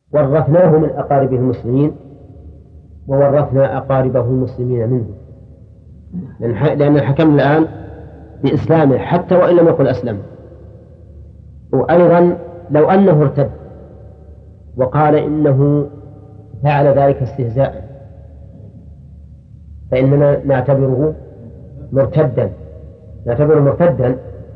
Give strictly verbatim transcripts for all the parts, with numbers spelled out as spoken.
ورثناه من أقاربه المسلمين وورثنا أقاربه المسلمين منه، لأن الحكم الآن بإسلامه حتى وإن لم يكن أسلم. وأيضا لو أنه ارتد وقال إنه فعل ذلك استهزاء فإننا نعتبره مرتدا نعتبره مرتدا.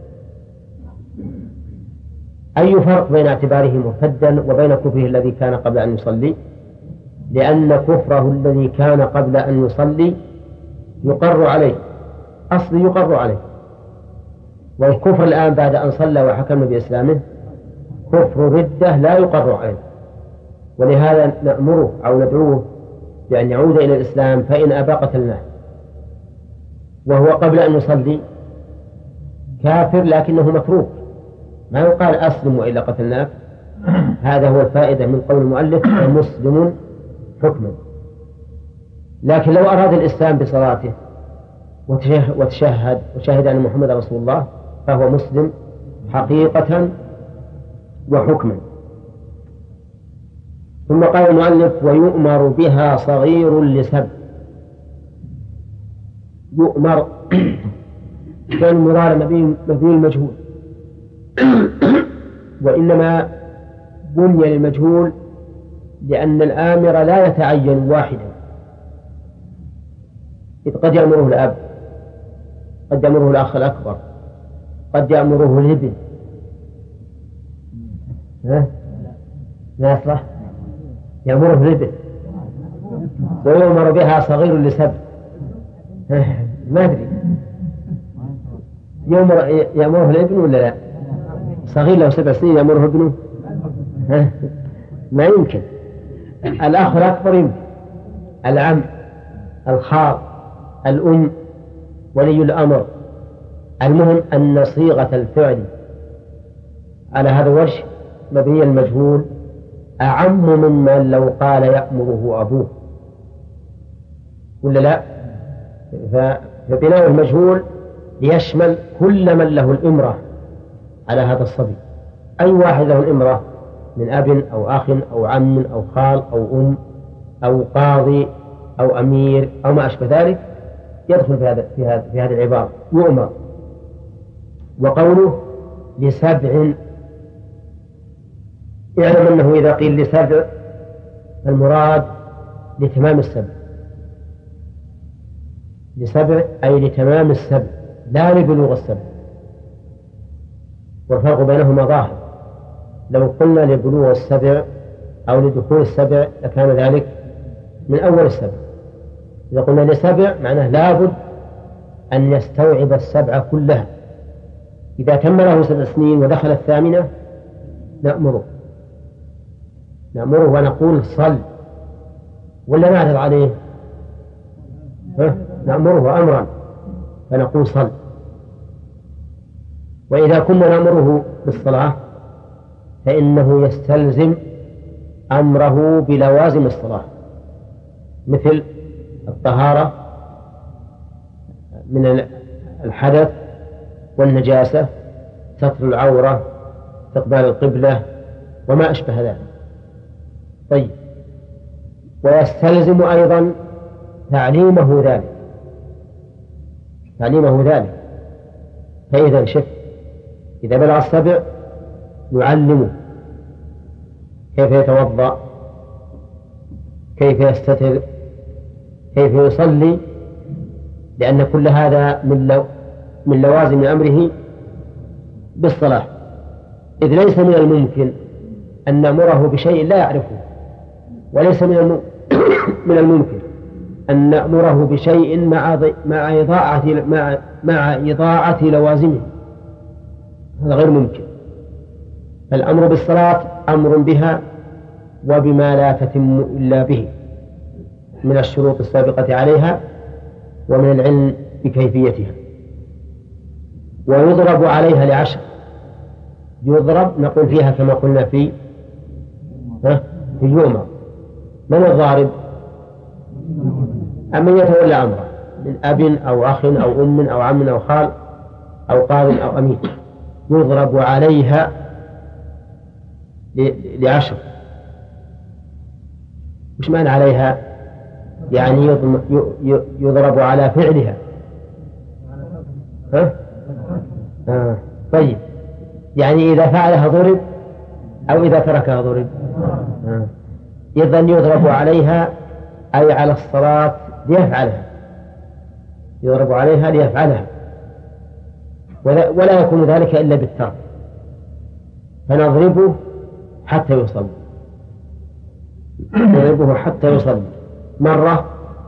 أي فرق بين اعتباره مرتدا وبين كفره الذي كان قبل أن يصلي؟ لأن كفره الذي كان قبل أن يصلي يقر عليه، أصل يقر عليه، والكفر الآن بعد أن صلى وحكم بإسلامه كفر ردة لا يقر عليه، ولهذا نأمره أو ندعوه بأن يعود إلى الإسلام، فإن أبى قتلناه. وهو قبل أن يصلي كافر لكنه متروك، ما يقال أسلم وإلا قتلناك. هذا هو الفائدة من قول المؤلف مسلم حكما. لكن لو أراد الإسلام بصلاته وتشهد وشهد أن محمد رسول الله فهو مسلم حقيقة وحكما. ثم قال المؤلف ويؤمر بها صغير لسبع. يؤمر كان المراد مبني المجهول، وإنما بني للمجهول لأن الآمر لا يتعين واحدا، إذ قد يأمره الأب، قد يأمره الأخ الأكبر، قد يأمره الابن. ها؟ ما يصلح يأمره الابن. ويؤمر بها صغير لسبع. ما أدري يأمر يأمره الابن ولا لا؟ صغير له سبع سنين يأمره ابنه؟ ها؟ ما يمكن. الأخ الأكبر يمكن، العم، الخال، الأم، ولي الأمر. المهم أن صيغة الفعل على هذا الوجه مبني المجهول أعم ممن لو قال يأمره أبوه ولا لا. فبناء المجهول يشمل كل من له الإمرة على هذا الصبي، أي واحد له الإمرة من أب أو أخ أو عم أو خال أو أم أو قاضي أو أمير أو ما أشبه ذلك يدخل في هذا في هذا في هذه العبارة يؤمر. وقوله لسبع، اعلم أنه إذا قيل لسبع المراد لتمام السبع، لسبع أي لتمام السبع لا لبلوغ السبع، والفرق بينهما ظاهر. لو قلنا لبلوغ السبع أو لدخول السبع لكان ذلك من أول السبع. إذا قلنا لسبع معناه لابد أن يستوعب السبع كلها. إذا تم له سبع سنين ودخل الثامنة نأمره نأمره ونقول صل، ولا نعرض عليه؟ نأمره أمرا فنقول صل. وإذا كنا نأمره بالصلاة فإنه يستلزم أمره بلوازم الصلاة، مثل الطهارة من الحدث والنجاسة، ستر العورة، استقبال القبلة وما أشبه ذلك. طيب، ويستلزم أيضا تعليمه ذلك تعليمه ذلك فإذا شف إذا بلغ السبع نعلمه كيف يتوضأ، كيف يستتر، كيف يصلي، لأن كل هذا من لو من لوازم أمره بالصلاة. إذ ليس من الممكن أن نأمره بشيء لا يعرفه، وليس من من الممكن أن نأمره بشيء مع مع إضاعة مع مع إضاعة لوازمه، هذا غير ممكن. الأمر بالصلاة أمر بها وبما لا تتم إلا به من الشروط السابقة عليها ومن العلم بكيفيتها. ويضرب عليها لعشر، يضرب نقول فيها كما قلنا في في يومر. من الضارب؟ أمن يتولى أمره من أب أو أخ أو أم أو عم أو خال أو قاض أو أمين. يضرب عليها لعشر، وش معنى عليها؟ يعني يضرب على فعلها. ها؟ آه. طيب، يعني إذا فعلها ضرب أو إذا تركها ضرب. آه. إذن يضرب عليها أي على الصلاة ليفعلها، يضرب عليها ليفعلها، ولا, ولا يكون ذلك إلا بالترك، فنضربه حتى يصلي، نضربه حتى يصلي مرة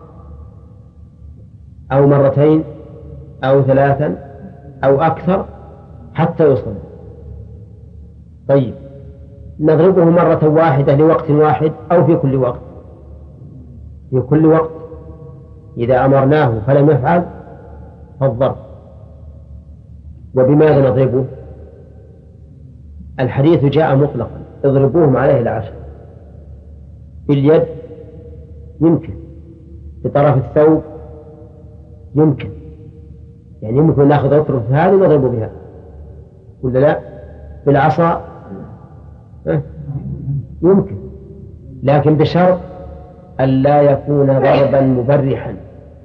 أو مرتين أو ثلاثا أو أكثر حتى يصلي. طيب، نضربه مرة واحدة لوقت واحد أو في كل وقت؟ في كل وقت. إذا أمرناه فلم يفعل فالضرب. وبماذا نضربه؟ الحديث جاء مطلقا: اضربوهم عليه العشر. باليد يمكن، بطرف الثوب يمكن، يعني يمكن ناخذ أطرف هذه نضرب بها ولا لا؟ بالعصا يمكن، لكن بشرط أن لا يكون ضربا مبرحا،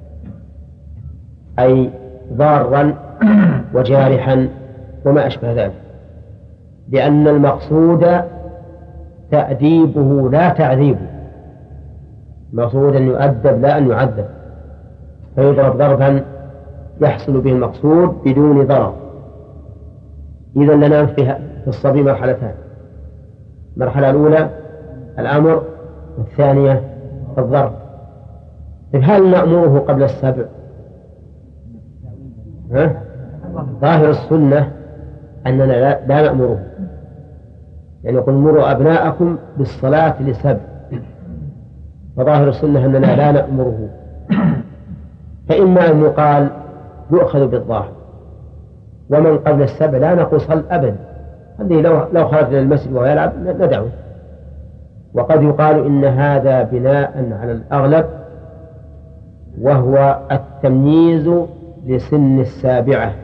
أي ضارا وجارحا وما أشبه ذلك، لأن المقصود تأديبه لا تعذيبه، المقصود أن يؤدب لا أن يعذب، فيضرب ضربا يحصل به المقصود بدون ضرر. إذن لنا في الصبي مرحلتان: المرحلة الأولى الأمر، والثانية الضرب. هل نأمره قبل السبع؟ ها؟ ظاهر السنة أننا لا, لا نأمره، يعني يقول مروا أبناءكم بالصلاة لسبع، وظاهر السنة أننا لا نأمره. فإما أن يقال يؤخذ بالظاهر، ومن قبل السبع لا نقول صل أبدا، هذه لو, لو خرج إلى المسجد وهو يلعب ندعوه. وقد يقال إن هذا بناء على الأغلب، وهو التمييز لسن السابعة.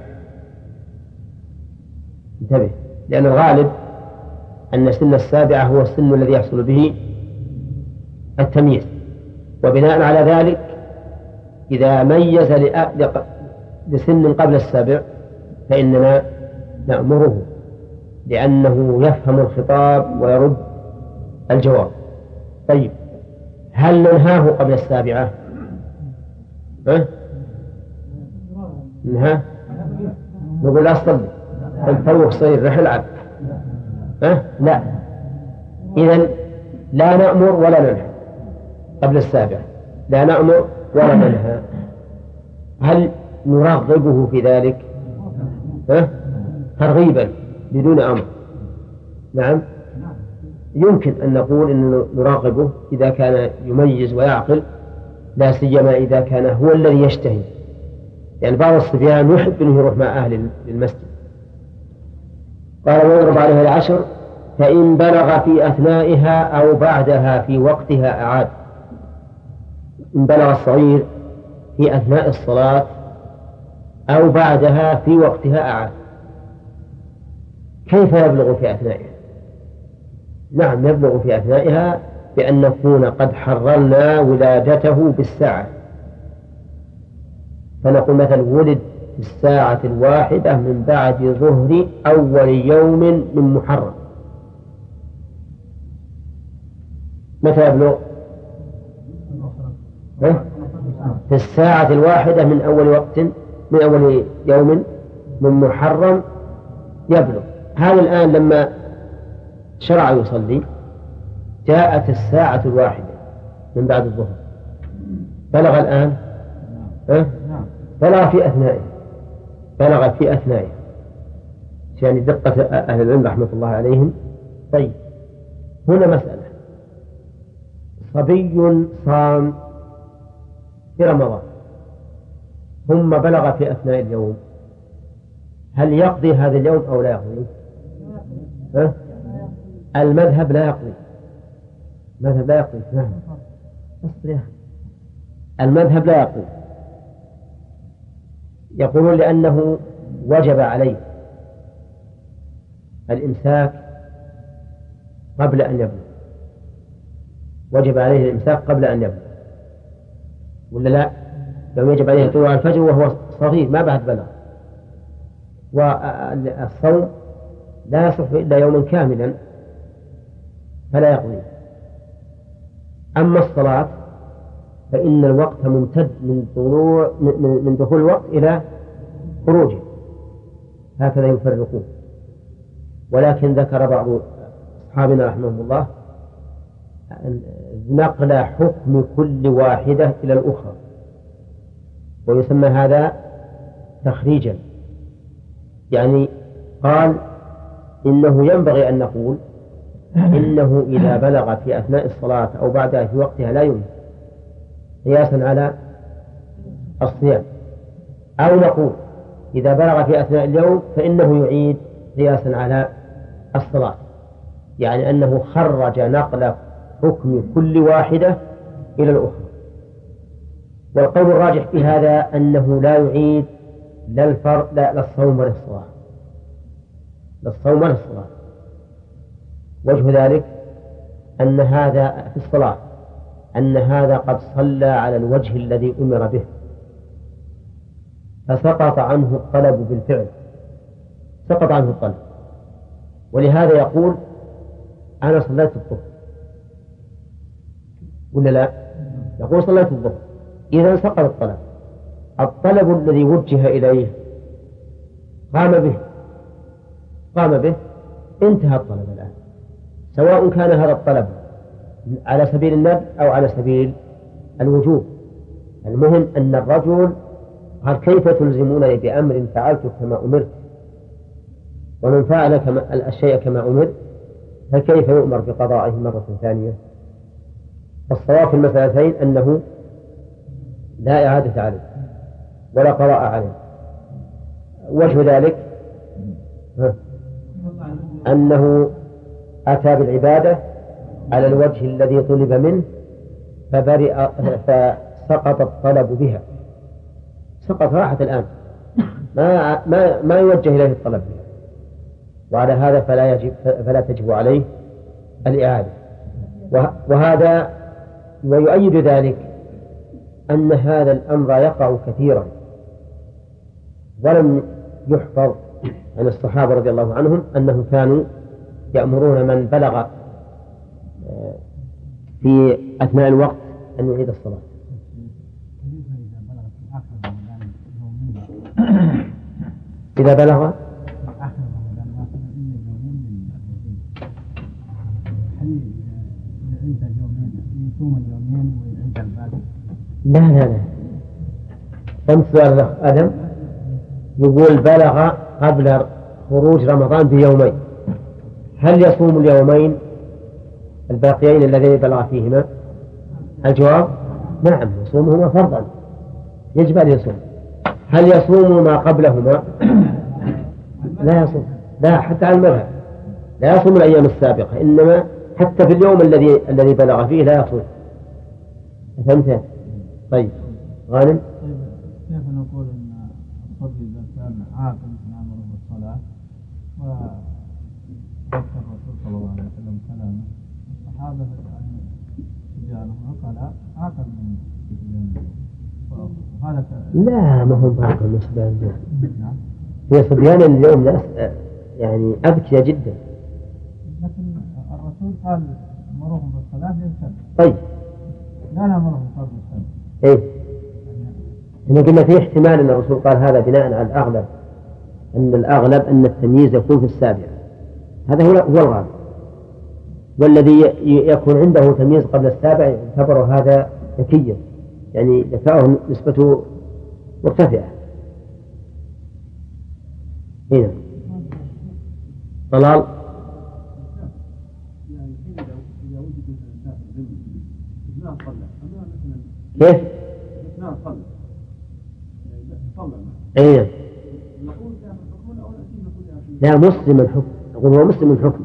انتبه، لأن الغالب أن سن السابعة هو السن الذي يحصل به التمييز، وبناء على ذلك إذا ميز لسن قبل السابع فإننا نأمره، لأنه يفهم الخطاب ويرد الجواب. طيب، هل ننهاه قبل السابعة؟ ها؟ ننهاه؟ نقول لا تصلي، الفوق صغير رح العب. ها؟ لا، إذن لا نأمر ولا ننهى قبل السابعة، لا نأمر ولا ننهى. هل نرغبه في ذلك؟ ها؟ ترغيبا بدون أمر. نعم، يمكن أن نقول إن نراقبه إذا كان يميز ويعقل، لا سيما إذا كان هو الذي يشتهي، يعني بعض الصبيان يحب أنه يروح مع أهل المسجد. قال: ويضرب عليها العشر، فإن بلغ في أثنائها أو بعدها في وقتها أعاد. إن بلغ الصغير في أثناء الصلاة أو بعدها في وقتها أعاد. كيف يبلغ في أثنائها؟ نعم، يبلغ في أثنائها بأن نكون قد حررنا ولادته بالساعة، فنقول مثلا ولد في الساعة الواحدة من بعد ظهر أول يوم من محرم. متى يبلغ؟ في الساعة الواحدة من أول وقت من أول يوم من محرم يبلغ. هذا الآن لما شرع يصلي جاءت الساعة الواحدة من بعد الظهر، بلغ الآن؟ أه؟ بلغ في أثنائه، بلغ في أثنائه، يعني دقة أهل العلم رحمة الله عليهم. طيب، هنا مسألة: صبي صام في رمضان ثم بلغ في أثناء اليوم، هل يقضي هذا اليوم أو لا يقضي؟ أه؟ المذهب لا يقضي، المذهب لا يقضي. نعم، المذهب لا يقضي، يقولون لأنه وجب عليه الإمساك قبل أن يبلغ، وجب عليه الإمساك قبل أن يبلغ، ولا لا؟ لو يجب عليه طلوع الفجر وهو صغير ما بعد بلغ. والصوم لا يصح إلا يوما كاملا فلا يقضي. أما الصلاة فإن الوقت ممتد من طلوع من دخول الوقت إلى خروجه، هكذا يفرقون. ولكن ذكر بعض أصحابنا رحمهم الله نقل حكم كل واحدة إلى الأخرى، ويسمى هذا تخريجا. يعني قال إنه ينبغي أن نقول إنه إذا بلغ في أثناء الصلاة أو بعدها في وقتها لا يمكن قياسا على الصيام، أو نقول إذا بلغ في أثناء اليوم فإنه يعيد قياسا على الصلاة، يعني أنه خرج نقل حكم كل واحدة إلى الأخرى. والقول الراجح في هذا أنه لا يعيد لا الفرق لا للصوم ولا الصلاة، للصوم ولا الصلاة. وجه ذلك أن هذا في الصلاة أن هذا قد صلى على الوجه الذي أمر به فسقط عنه الطلب بالفعل، سقط عنه الطلب، ولهذا يقول أنا صليت الظهر ولا لا؟ يقول صليت الظهر، إذا سقط الطلب. الطلب الذي وجه إليه قام به قام به انتهى الطلب الآن، سواء كان هذا الطلب على سبيل الندب أو على سبيل الوجوب. المهم أن الرجل قال كيف تلزمونني بأمر فعلته كما أمرت، ومن فعل كما الشيء كما أمر فكيف يؤمر بقضائه مرة ثانية؟ الصواب في المسألتين أنه لا إعادة عليه ولا قضاء عليه. وجه ذلك أنه أتى بالعبادة على الوجه الذي طلب منه فبرئ فسقط الطلب بها، سقط راحت الآن، ما ما ما يوجه إليه الطلب بها، وعلى هذا فلا يجب فلا تجب عليه الإعادة. وهذا ويؤيد ذلك أن هذا الأمر يقع كثيرا، ولم يحفظ عن الصحابة رضي الله عنهم أنهم كانوا يأمرون من بلغ في أثناء الوقت أن يعيد الصلاة. إذا بلغ لا لا لا فهمت سؤال آدم؟ يقول بلغ قبل خروج رمضان بيومين، هل يصوم اليومين الباقيين الذين بلغ فيهما؟ الجواب نعم، يصومهما فرضا، يجب أن يصوم. هل يصوم ما قبلهما؟ لا يصوم، لا حتى على المذهب لا يصوم الأيام السابقة، إنما حتى في اليوم الذي الذي بلغ فيه لا يصوم. فهمت؟ طيب غانم، كيف نقول أن الصبي إذا كان عاقل نأمره بالصلاة وذكر الرسول صلى الله عليه وسلم كلامه الصحابة يعني تجانه قال عاقل من هذا لا ما هو عاقل من صبيان اليوم، هي صبيان اليوم ناس يعني أذكياء جدا، لكن الرسول قال مرهم بالصلاة ينسب. طيب لا نأمرهم بالصلاة ينسب. إيه إحنا قلنا في احتمال أن الرسول قال هذا بناء على الأغلب، أن الأغلب أن التمييز يكون في السابعة، هذا هو هو الغالب، والذي يكون عنده تمييز قبل السابع يعتبر هذا ذكيا، يعني ذكاؤه نسبته مرتفعة. هنا طلال كيف؟ أين؟ لا مسلم الحكم، أقول هو مسلم الحكم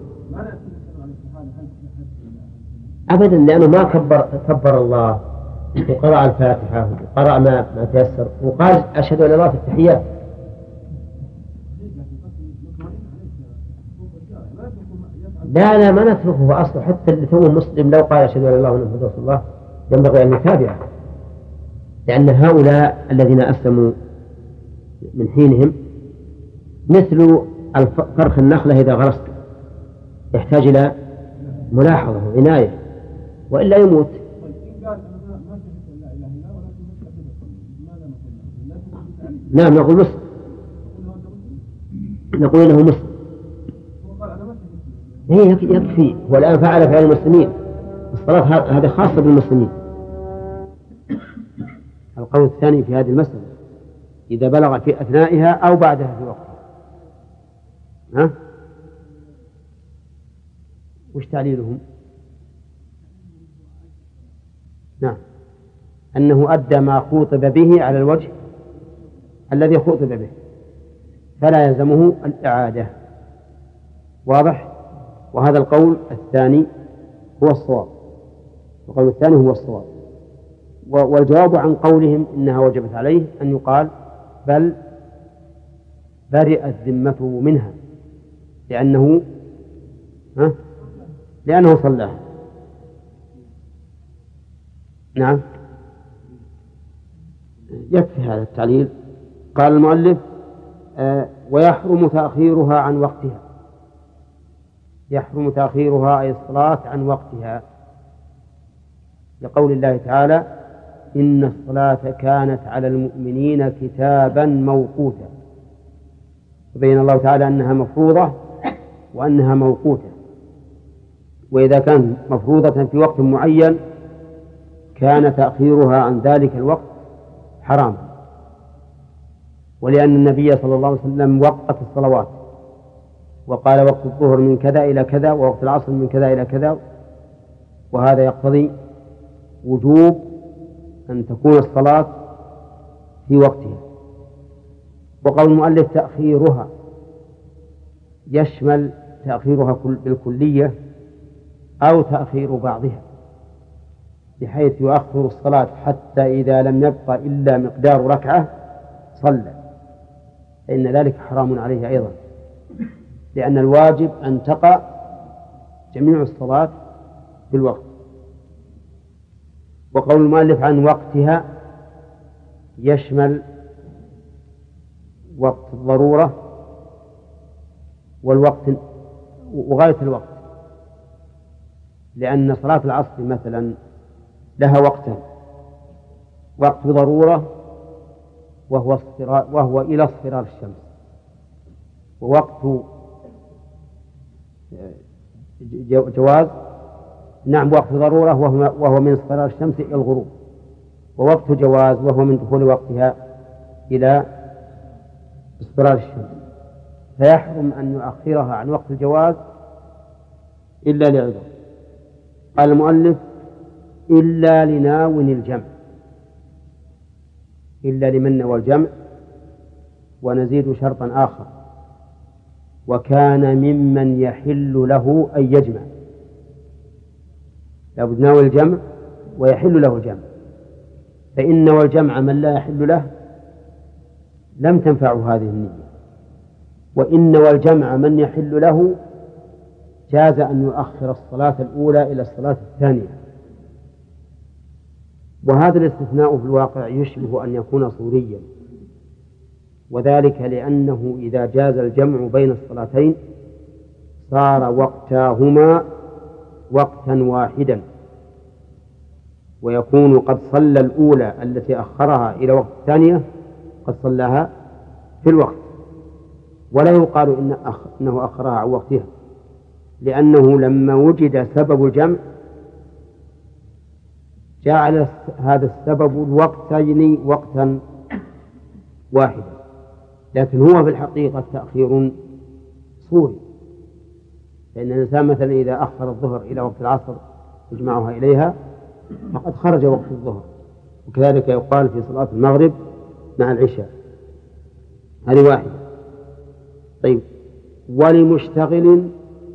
أبدا، لأنه ما كبر كبر الله وقرأ الفاتحة وقرأ ما ما تيسر وقال أشهد أن لا إله إلا الله في التحيات. لا لا ما نتركه أصله، حتى اللي تو مسلم لو قال أشهد أن لا إله إلا الله محمد رسول الله ينبغي أن يتابعه، لأن هؤلاء الذين أسلموا من حينهم مثل فرخ النخلة إذا غرست يحتاج إلى ملاحظة وعناية وإلا يموت. نعم نقول مسلم، نقول إنه مسلم. هي يكفي، والآن فعل فعل المسلمين، الصلاة هذه خاصة بالمسلمين. القول الثاني في هذه المسألة إذا بلغ في أثنائها أو بعدها في وقتها. ها؟ وش تعليلهم؟ نعم أنه أدى ما خوطب به على الوجه الذي خوطب به فلا يلزمه الإعادة. واضح؟ وهذا القول الثاني هو الصواب، القول الثاني هو الصواب. والجواب عن قولهم إنها وجبت عليه أن يقال بل برئت ذمته منها لأنه ها؟ لأنه صلاها. نعم يكفي هذا التعليل. قال المؤلف آه ويحرم تأخيرها عن وقتها، يحرم تأخيرها أي الصلاة عن وقتها لقول الله تعالى إن الصلاة كانت على المؤمنين كتابا موقوتا، وبين الله تعالى أنها مفروضة وأنها موقوتة، وإذا كانت مفروضة في وقت معين كان تأخيرها عن ذلك الوقت حرام، ولأن النبي صلى الله عليه وسلم وقت الصلوات وقال وقت الظهر من كذا إلى كذا ووقت العصر من كذا إلى كذا، وهذا يقتضي وجوب أن تكون الصلاة في وقتها. وقول المؤلف تأخيرها يشمل تأخيرها بالكلية أو تأخير بعضها، بحيث يؤخر الصلاة حتى إذا لم يبقى إلا مقدار ركعة صلى، فإن ذلك حرام عليه أيضا، لأن الواجب أن تقع جميع الصلاة في الوقت. وقول المؤلف عن وقتها يشمل وقت الضرورة والوقت وغاية الوقت، لأن صلاة العصر مثلا لها وقتا، وقت ضرورة وهو, وهو إلى اصفرار الشمس، ووقت جواز نعم وقت ضرورة وهو, وهو من اصفرار الشمس إلى الغروب، ووقت جواز وهو من دخول وقتها إلى اصفرار الشمس، فيحرم أن يؤخرها عن وقت الجواز إلا لعذر. قال المؤلف إلا لناو الجمع، إلا لمن نوى الجمع. ونزيد شرطا آخر وكان ممن يحل له أن يجمع، لابد ناوي الجمع ويحل له الجمع، فإن نوى الجمع من لا يحل له لم تنفعه هذه النية، وإن نوى الجمع من يحل له جاز أن يؤخر الصلاة الأولى إلى الصلاة الثانية. وهذا الاستثناء في الواقع يشبه أن يكون صوريا، وذلك لأنه إذا جاز الجمع بين الصلاتين صار وقتاهما وقتا واحدا، ويكون قد صلى الأولى التي أخرها إلى وقت الثانية قد صلاها في الوقت، ولا يقال إن أخ... إنه أخرها عن وقتها، لأنه لما وجد سبب الجمع جعل هذا السبب الوقتين وقتا واحدا، لكن هو في الحقيقة تأخير صوري، لأن الإنسان مثلا إذا أخر الظهر إلى وقت العصر يجمعها إليها فقد خرج وقت الظهر، وكذلك يقال في صلاة المغرب مع العشاء، هذه واحدة. طيب ولمشتغل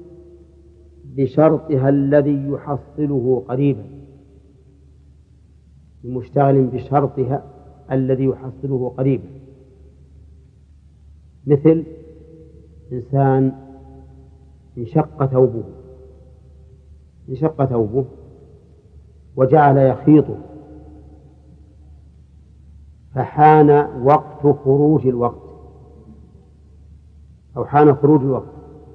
بشرطها الذي يحصله قريبا، لمشتغل بشرطها الذي يحصله قريبا، مثل إنسان انشق ثوبه انشق ثوبه وجعل يخيطه، فحان وقت خروج الوقت أو حان خروج الوقت،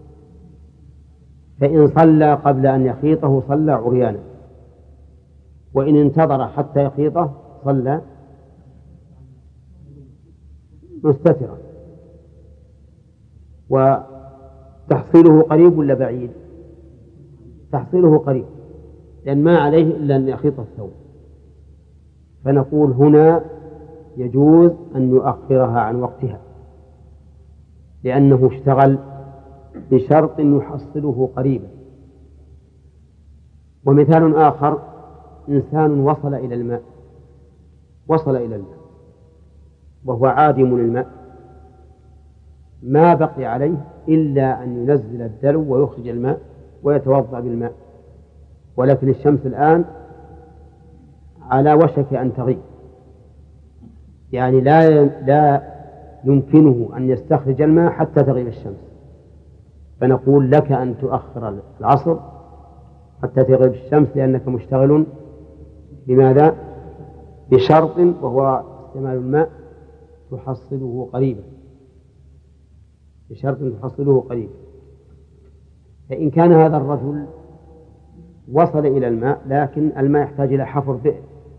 فإن صلى قبل أن يخيطه صلى عريانا، وإن انتظر حتى يخيطه صلى مستترا. وتحصيله قريب ولا بعيد؟ تحصيله قريب، لأن ما عليه إلا أن يخيط الثوب. فنقول هنا يجوز أن يؤخرها عن وقتها، لأنه اشتغل بشرط يحصله قريبا. ومثال آخر: إنسان وصل إلى الماء وصل إلى الماء وهو عادم للماء، ما بقي عليه إلا أن ينزل الدلو ويخرج الماء ويتوضأ بالماء، ولكن الشمس الآن على وشك أن تغيب، يعني لا لا يمكنه أن يستخرج الماء حتى تغيب الشمس. فنقول لك أن تؤخر العصر حتى تغيب الشمس، لأنك مشتغل بماذا؟ بشرط، وهو استعمال الماء تحصله قريبا، بشرط تحصله قريبا. فإن كان هذا الرجل وصل إلى الماء لكن الماء يحتاج إلى حفر بئر،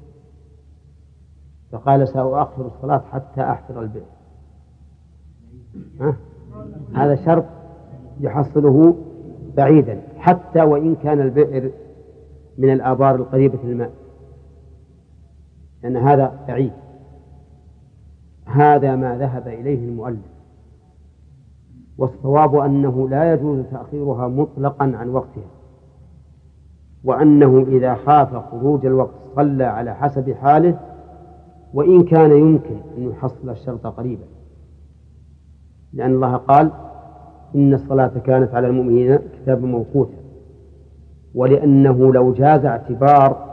فقال سأؤخر الصلاة حتى أحفر البئر، ها؟ هذا شرط يحصله بعيدا، حتى وإن كان البئر من الآبار القريبة للماء، لأن هذا بعيد. هذا ما ذهب إليه المؤلف، والصواب أنه لا يجوز تأخيرها مطلقا عن وقتها، وأنه إذا خاف خروج الوقت صلى على حسب حاله، وإن كان يمكن أن يحصل الشرط قريبا، لأن الله قال: إن الصلاة كانت على المؤمنين كتابا موقوتا. ولأنه لو جاز اعتبار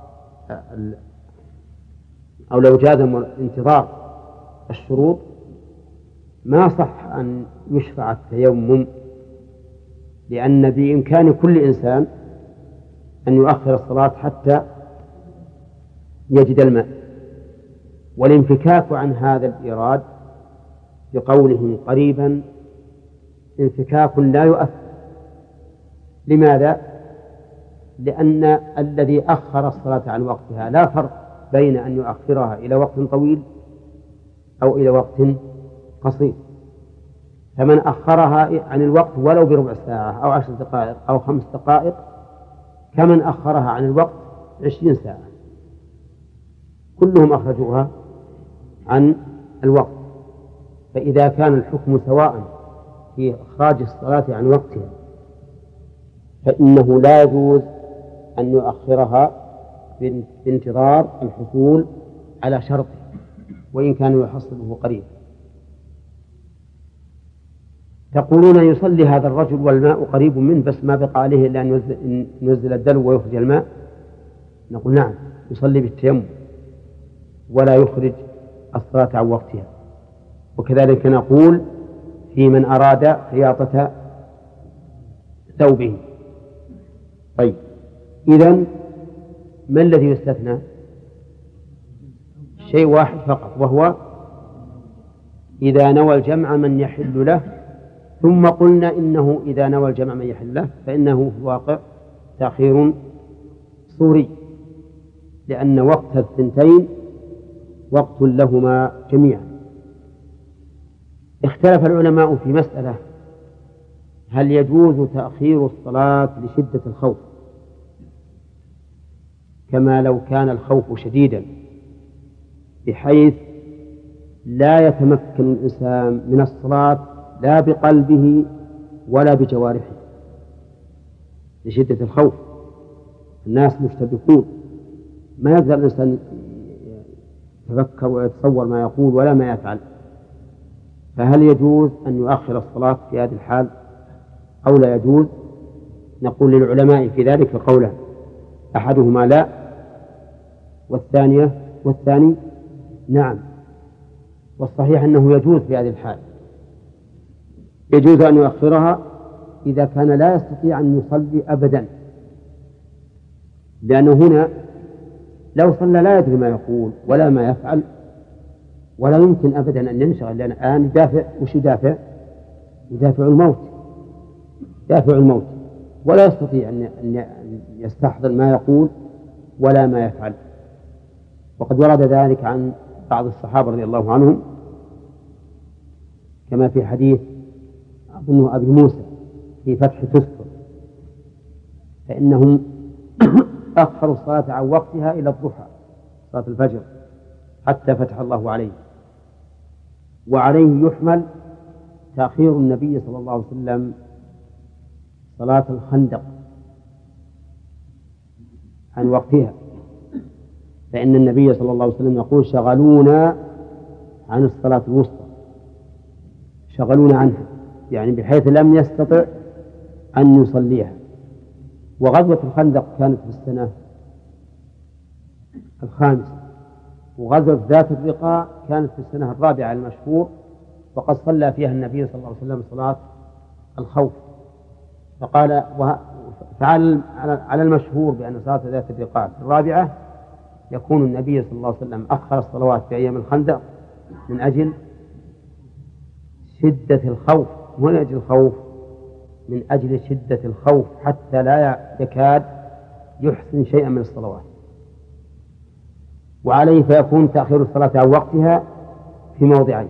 أو لو جاز انتظار الشروط ما صح أن يشرع التيمم، لأن بإمكان كل إنسان أن يؤخر الصلاة حتى يجد الماء. والانفكاك عن هذا الإيراد بقولهم قريبا انفكاك لا يؤثر. لماذا؟ لأن الذي أخر الصلاة عن وقتها لا فرق بين أن يؤخرها إلى وقت طويل أو إلى وقت قصير. فمن أخرها عن الوقت ولو بربع ساعة أو عشر دقائق أو خمس دقائق كمن أخرها عن الوقت عشرين ساعة، كلهم أخرجوها عن الوقت. فإذا كان الحكم سواء في إخراج الصلاة عن وقتها فإنه لا يجوز أن يؤخرها بانتظار الحصول على شرطه، وإن كان يحصله قريب. تقولون يصلي هذا الرجل والماء قريب منه بس ما بقى عليه إلا أن ينزل الدلو ويخرج الماء. نقول نعم، يصلي بالتيمم ولا يخرج الصلاة عن وقتها. وكذلك نقول في من أراد خياطة ثوبه. طيب، إذن ما الذي يستثنى؟ شيء واحد فقط، وهو إذا نوى الجمع من يحل له. ثم قلنا إنه إذا نوى الجمع من يحل له فإنه في الواقع تأخير صوري، لأن وقت الثنتين وقت لهما جميعا. اختلف العلماء في مسألة: هل يجوز تأخير الصلاة لشدة الخوف، كما لو كان الخوف شديدا بحيث لا يتمكن الإنسان من الصلاة لا بقلبه ولا بجوارحه لشدة الخوف؟ الناس مشتبكون، ما يقدر الإنسان يتفكر ويتصور ما يقول ولا ما يفعل. فهل يجوز أن يؤخر الصلاة في هذه الحال أو لا يجوز؟ نقول للعلماء في ذلك قولان: أحدهما لا، والثانية والثاني نعم. والصحيح أنه يجوز في هذه الحال، يجوز أن يؤخرها إذا كان لا يستطيع أن يصلي أبدا، لأنه هنا لو صلى لا يدري ما يقول ولا ما يفعل، ولا يمكن أبدا أن ينشغل، لأن الآن يدافع. وش يدافع؟ يدافع الموت، يدافع الموت، ولا يستطيع أن يستحضر ما يقول ولا ما يفعل. وقد ورد ذلك عن بعض الصحابة رضي الله عنهم، كما في حديث أظنه أبي موسى في فتح تستر، فإنهم أخروا الصلاة عن وقتها إلى الضحى، صلاة الفجر، حتى فتح الله عليه. وعليه يحمل تأخير النبي صلى الله عليه وسلم صلاة الخندق عن وقتها، فإن النبي صلى الله عليه وسلم يقول: شغلونا عن الصلاة الوسطى، شغلونا عنها، يعني بحيث لم يستطع أن يصليها. وغزوة الخندق كانت في السنة الخامسة، وغزوة ذات الرقاع كانت في السنة الرابعة المشهور، وقد صلى فيها النبي صلى الله عليه وسلم صلاة الخوف. فقال فعلى على المشهور بأن صلاة ذات الرقاع في الرابعة يكون النبي صلى الله عليه وسلم أخر الصلوات في أيام الخندق من أجل شدة الخوف، من أجل الخوف من أجل شدة الخوف، حتى لا يكاد يحسن شيئا من الصلوات. وعليه فيكون تأخير الصلاة عن وقتها في موضعين: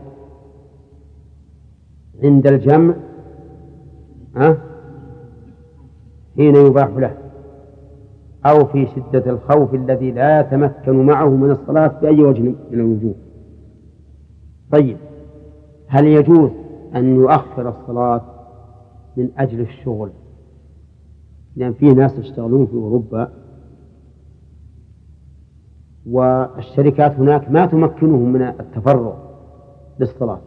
عند الجمع أه؟ حين يباح له، أو في شدة الخوف الذي لا يتمكن معه من الصلاة بأي وجه من الوجوه. طيب، هل يجوز أن يؤخر الصلاة من أجل الشغل؟ لأن فيه ناس يشتغلون في أوروبا، والشركات هناك ما تمكنهم من التفرغ للصلاة،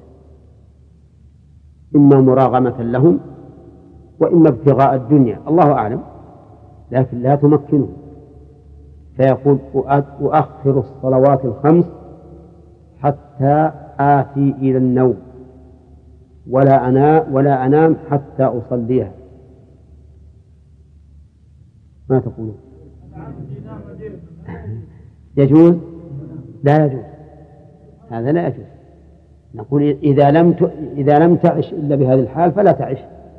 إما مراغمة لهم وإما ابتغاء الدنيا، الله أعلم، لكن لا تمكنهم. فيقول: أؤخر الصلوات الخمس حتى آتي إلى النوم، ولا أنام ولا أنام حتى أصليها. ما تقولون؟ يجوز؟ لا يجوز، هذا لا يجوز. نقول: إذا لم إذا لم تعش إلا بهذه الحال فلا تعش،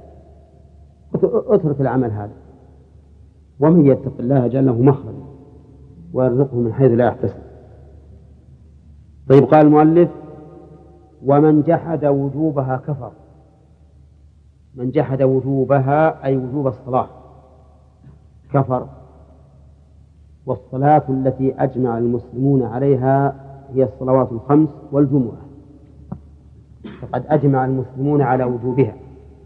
اترك العمل هذا. ومن يتق الله يجعل له مخرجا ويرزقه من حيث لا يحتسب. طيب، قال المؤلف: ومن جحد وجوبها كفر. من جحد وجوبها أي وجوب الصلاة كفر. والصلاة التي أجمع المسلمون عليها هي الصلوات الخمس والجمعة، فقد أجمع المسلمون على وجوبها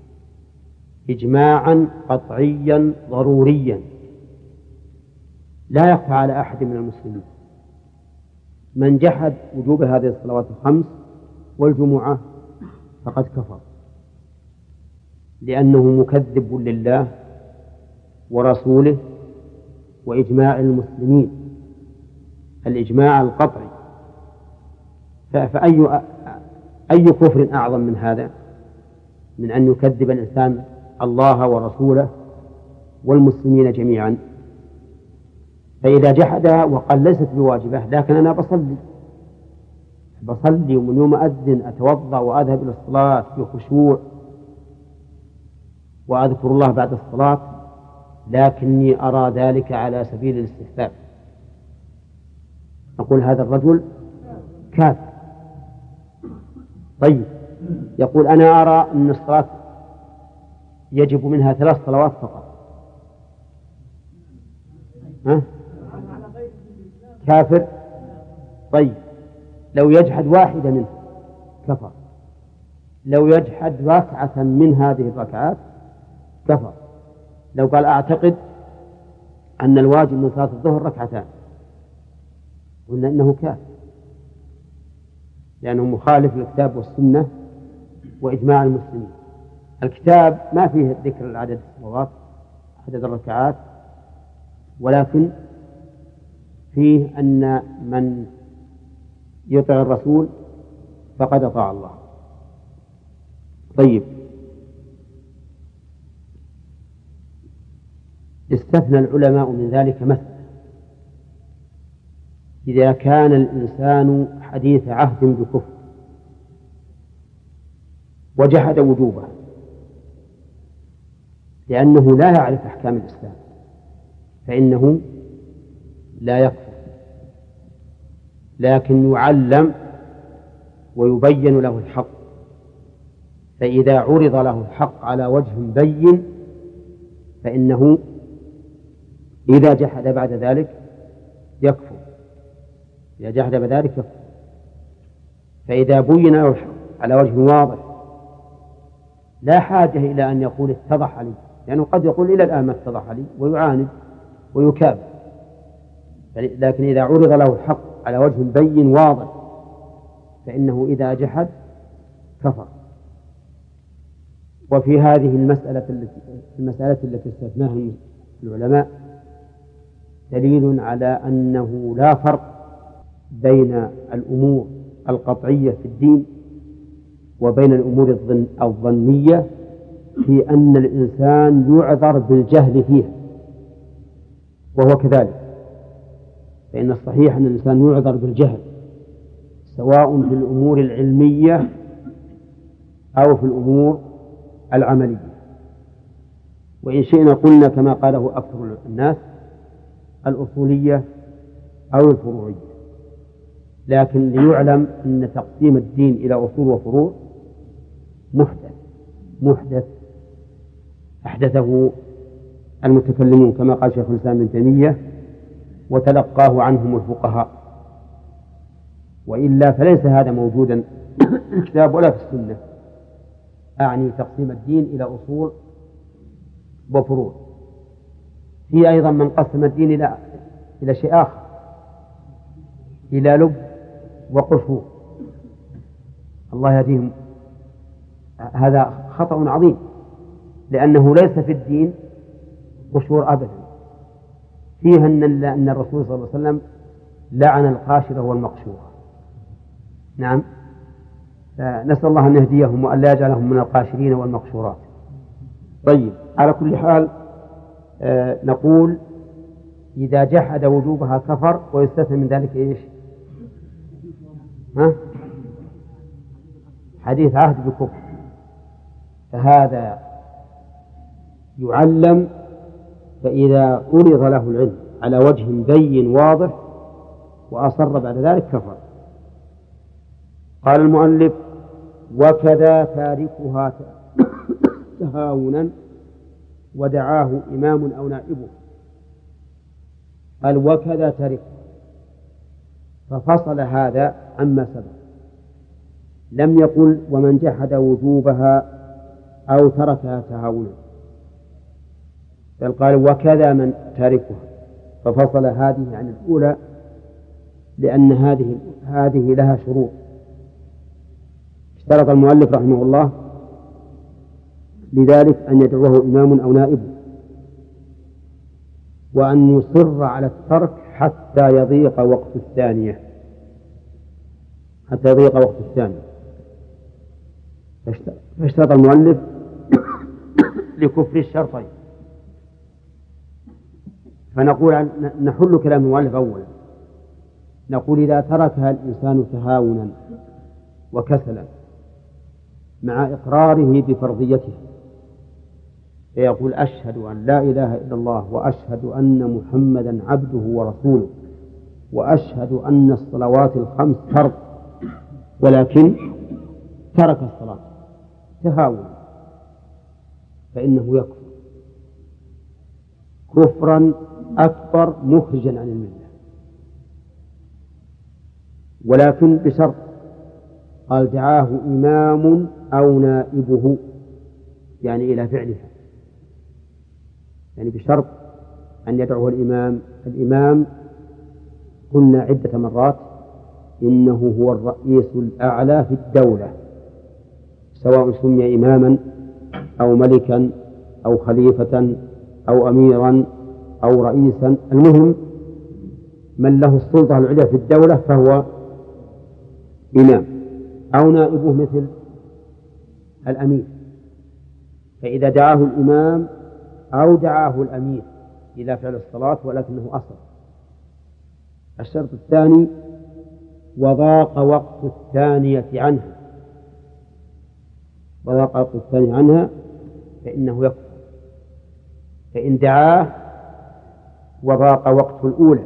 إجماعا قطعيا ضروريا لا يخفى على أحد من المسلمين. من جحد وجوب هذه الصلوات الخمس والجمعة فقد كفر، لأنه مكذب لله ورسوله وإجماع المسلمين، الإجماع القطعي. فأي أي كفر أعظم من هذا، من أن يكذب الإنسان الله ورسوله والمسلمين جميعا؟ فإذا جحدها وقال ليست بواجبة، لكن أنا بصلي بصلي ومن يوم أذن أتوضأ وأذهب إلى الصلاة بخشوع وأذكر الله بعد الصلاة، لكني أرى ذلك على سبيل الاستحباب، نقول هذا الرجل كافر. طيب، يقول: أنا أرى أن الصلاة يجب منها ثلاث صلوات فقط، ها؟ كافر. طيب، لو يجحد واحدة منه كفر، لو يجحد ركعة من هذه الركعات كفر. لو قال: أعتقد أن الواجب من صلاة الظهر ركعتان، قلنا إنه كافر، لأنه مخالف للكتاب والسنة وإجماع المسلمين. الكتاب ما فيه ذكر العدد الصلوات عدد الركعات، ولكن فيه أن من يطع الرسول فقد أطاع الله. طيب، استثنى العلماء من ذلك مثلا، إذا كان الإنسان حديث عهد بكفر وجحد وجوبه لأنه لا يعرف أحكام الإسلام فإنه لا يكفر، لكن يعلم ويبين له الحق، فإذا عرض له الحق على وجه بين فإنه إذا جحد بعد ذلك يكفر، إذا جحد بعد ذلك يكفر. فإذا بين له الحق على وجه واضح لا حاجة إلى أن يقول اتضح لي، لأنه قد يقول إلى الآن ما اتضح لي ويعاند ويكابر، لكن إذا عرض له الحق على وجه بين واضح فإنه إذا جحد كفر. وفي هذه المسألة التي المسألة التي استثناها العلماء دليل على أنه لا فرق بين الأمور القطعية في الدين وبين الأمور الظن الظنية في أن الإنسان يعذر بالجهل فيها، وهو كذلك، فإن الصحيح أن الإنسان يعذر بالجهل سواء في الأمور العلمية أو في الأمور العملية. وإن شئنا قلنا كما قاله أكثر الناس الأصولية أو الفروعية، لكن ليعلم أن تقسيم الدين إلى أصول وفروع محدث محدث أحدثه المتكلمون كما قال شيخ الإسلام ابن تيمية وتلقاه عنهم الفقهاء، وإلا فليس هذا موجودا في الكتاب ولا في السنة، أعني تقسيم الدين إلى أصول وفروع. في أيضا من قسم الدين إلى إلى شيء آخر، إلى لب وقشور، الله يهديهم، هذا خطأ عظيم، لأنه ليس في الدين قشور أبدا، فيها أن أن الرسول صلى الله عليه وسلم لعن القاشرة والمقشورة. نعم، نسأل الله أن يهديهم وأن لا يجعلهم من القاشرين والمقشورات. طيب، على كل حال آه نقول إذا جحد وجوبها كفر، ويستثنى من ذلك إيش؟ ها؟ حديث عهد بكفر، فهذا يعلم، فإذا عرض له العلم على وجه بين واضح وأصر بعد ذلك كفر. قال المؤلف: وكذا تاركها تهاونا ودعاه إمام أو نائبه. قال: وكذا تاركها، ففصل هذا عما سبق، لم يقل ومن جحد وجوبها أو تركها تهاونا، بل قال وكذا من تاركها، ففصل هذه عن الأولى لأن هذه هذه لها شروط. اشترط المؤلف رحمه الله لذلك أن يدعوه إمام أو نائب، وأن يصر على الترك حتى يضيق وقت الثانية حتى يضيق وقت الثانية فاشترط المؤلف لكفر الشرطين. فنقول نحل كلام المؤلف أولا، نقول إذا تركها الإنسان تهاونا وكسلا مع إقراره بفرضيتها، فيقول أشهد أن لا إله إلا الله وأشهد أن محمدا عبده ورسوله وأشهد أن الصلوات الخمس فرض، ولكن ترك الصلاة تهاونا، فإنه يكفر كفرا أكبر مخرجا عن الملة، ولكن بشرط. قال: دعاه إمام أو نائبه، يعني إلى فعلها، يعني بشرط أن يدعوه الإمام. الإمام قلنا عدة مرات إنه هو الرئيس الأعلى في الدولة، سواء سمي إماما أو ملكا أو خليفة أو أميرا أو رئيسا، المهم من له السلطة العليا في الدولة فهو إمام، أو نائبه مثل الأمير. فإذا دعاه الإمام أو دعاه الأمير إلى فعل الصلاة ولكنه أصل، الشرط الثاني وضاق وقت الثانية عنها، وضاق وقت الثانية عنها فإنه يكفر. فإن دعاه وضاق وقت الأولى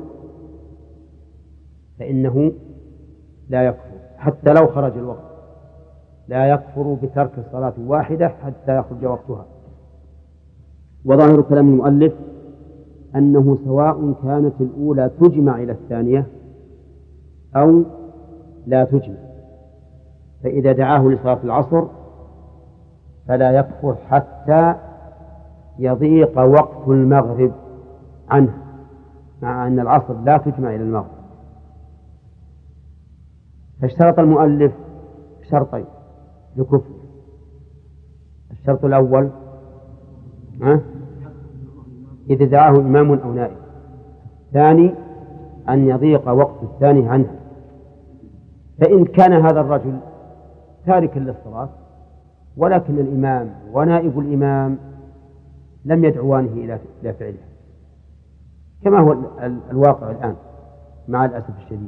فإنه لا يكفر حتى لو خرج الوقت، لا يكفر بترك الصلاة واحدة حتى يخرج وقتها. وظاهر كلام المؤلف أنه سواء كانت الأولى تجمع إلى الثانية أو لا تجمع، فإذا دعاه لصلاة العصر فلا يكفر حتى يضيق وقت المغرب عنه، مع أن العصر لا تجمع إلى المغرب. فاشترط المؤلف شرطين لكفر. الشرط الأول ها؟ إذا دعاه إمام أو نائب. الثاني أن يضيق وقت الثاني عنه. فإن كان هذا الرجل تاركا للصلاة ولكن الإمام ونائب الإمام لم يدعوانه إلى فعلها، كما هو الواقع الآن مع الأسف الشديد،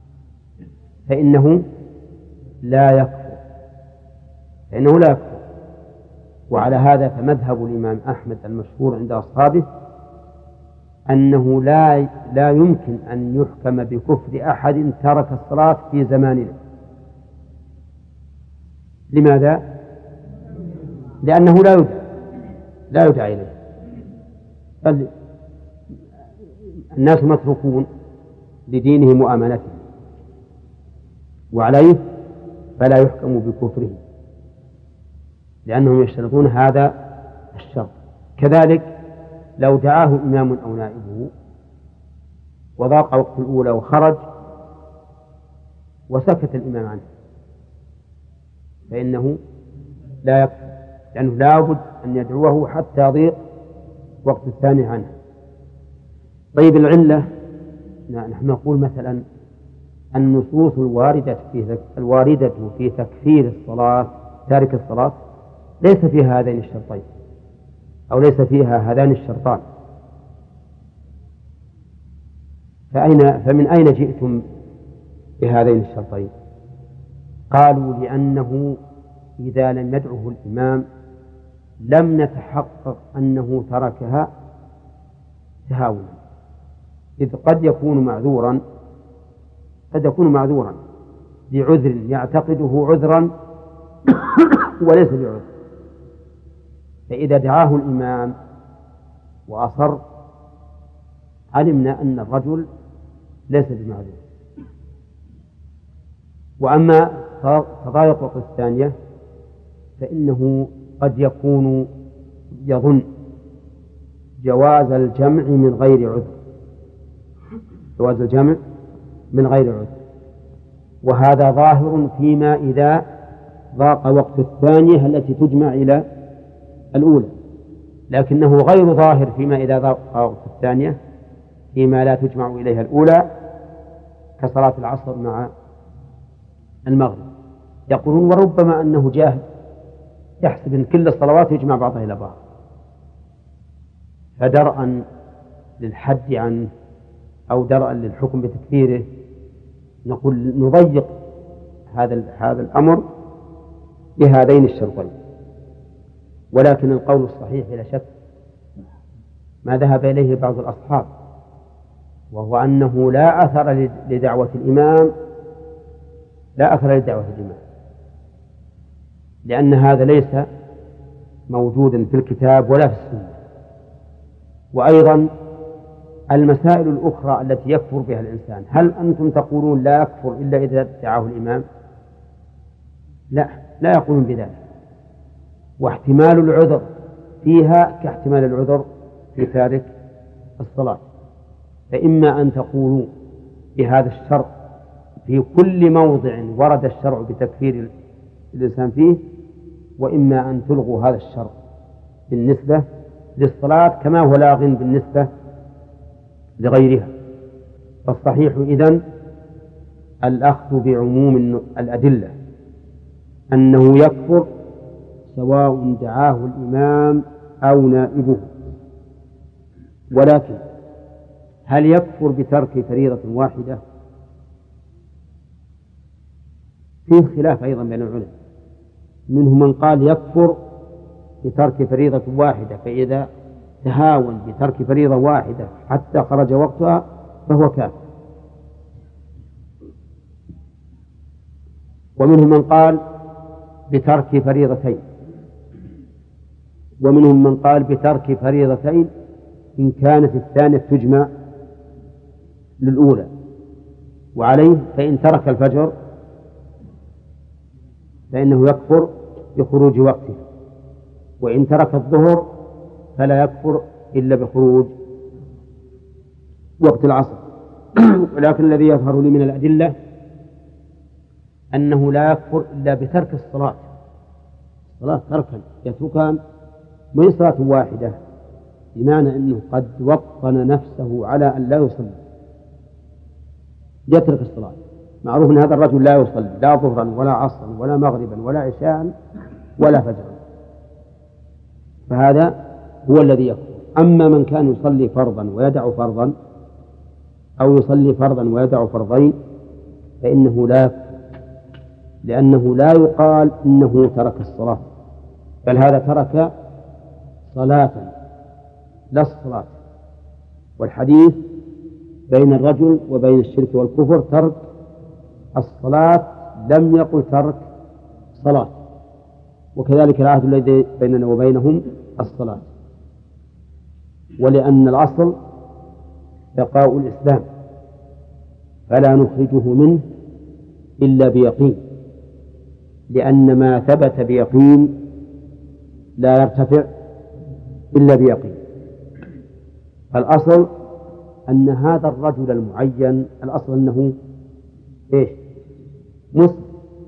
فإنه لا يكفر، فإنه لا يكفر. وعلى هذا فمذهب الإمام أحمد المشهور عند أصحابه أنه لا لا يمكن أن يحكم بكفر أحد ترك الصلاة في زماننا. لماذا؟ لأنه لا يدعى لا يدعى إليه، بل الناس متروكون لدينهم وأمانتهم، وعليه فلا يحكم بكفره لأنهم يشترطون هذا الشرط. كذلك لو دعاه إمام أو نائبه وضاق وقت الأولى وخرج وسكت الإمام عنه فإنه لا يكفر، لأنه لا بد أن يدعوه حتى يضيق وقت الثاني عنه. طيب العلة، نحن نقول مثلا النصوص الواردة في الواردة في تكفير الصلاة تارك الصلاة ليس فيها هذين الشرطين أو ليس فيها هذان الشرطان، فأين فمن أين جئتم بهذين الشرطين؟ قالوا لأنه إذا لم يدعه الإمام لم نتحقق أنه تركها تهاونا، إذ قد يكون معذورا قد يكون معذورا بعذر يعتقده عذرا وليس بعذر، فإذا دعاه الإمام وأصر علمنا أن الرجل ليس بمعذور. وأما تضايق وقت الثانية فإنه قد يكون يظن جواز الجمع من غير عذر جواز الجمع من غير عذر وهذا ظاهر فيما إذا ضاق وقت الثانية التي تجمع إلى الأولى، لكنه غير ظاهر فيما إذا ضاق وقت الثانية فيما لا تجمع إليها الأولى كصلاة العصر مع المغرب. يقولون وربما أنه جاهل يحسب أن كل الصلوات يجمع بعضها إلى بعض، فدرءا للحد عنه أو درءا للحكم بتكفيره نقول نضيق هذا هذا الأمر بهذين الشرطين. ولكن القول الصحيح بلا شك ما ذهب إليه بعض الأصحاب، وهو أنه لا أثر لدعوة الإمام لا أثر لدعوة الإمام لأن هذا ليس موجودا في الكتاب ولا في السنة. وأيضا المسائل الأخرى التي يكفر بها الإنسان، هل أنتم تقولون لا يكفر إلا إذا دعاه الإمام؟ لا لا يقولون بذلك. واحتمال العذر فيها كاحتمال العذر في تارك الصلاة، فإما أن تقولوا بهذا الشرط في كل موضع ورد الشرع بتكفير الإنسان فيه، وإما أن تلغوا هذا الشرط بالنسبة للصلاة كما هو لاغ بالنسبة لغيرها. فالصحيح إذن الأخذ بعموم الأدلة أنه يكفر سواء دعاه الإمام أو نائبه. ولكن هل يكفر بترك فريضة واحدة؟ فيه خلاف أيضا بين العلماء، منهم من قال يكفر بترك فريضة واحدة، فإذا تهاون بترك فريضة واحدة حتى خرج وقتها فهو كافر. ومنهم من قال بترك فريضتين، ومنهم من قال بترك فريضتين إن كانت الثانية تجمع للأولى، وعليه فإن ترك الفجر فإنه يكفر بخروج وقته، وإن ترك الظهر فلا يكفر إلا بخروج وقت العصر. ولكن الذي يظهر لي من الأدلة أنه لا يكفر إلا بترك الصلاة، الصلاة تركا يتركها من صلاة واحدة، بمعنى أنه قد وطن نفسه على أن لا يصلي يترك الصلاة. معروف أن هذا الرجل لا يصلي لا ظهرا ولا عصرا ولا مغربا ولا عشاء ولا فجرا، فهذا هو الذي يكفر. أما من كان يصلي فرضا ويدع فرضا، أو يصلي فرضا ويدع فرضين، فإنه لا يكفر، لأنه لا يقال إنه ترك الصلاة، بل هذا ترك صلاة لا الصلاة. والحديث بين الرجل وبين الشرك والكفر ترك الصلاة، لم يقل ترك صلاة. وكذلك العهد الذي بيننا وبينهم الصلاة. ولأن الأصل بقاء الإسلام، فلا نخرجه منه إلا بيقين، لأن ما ثبت بيقين لا يرتفع إلا بيقين. الأصل أن هذا الرجل المعين، الأصل أنه إيش؟ مسلم،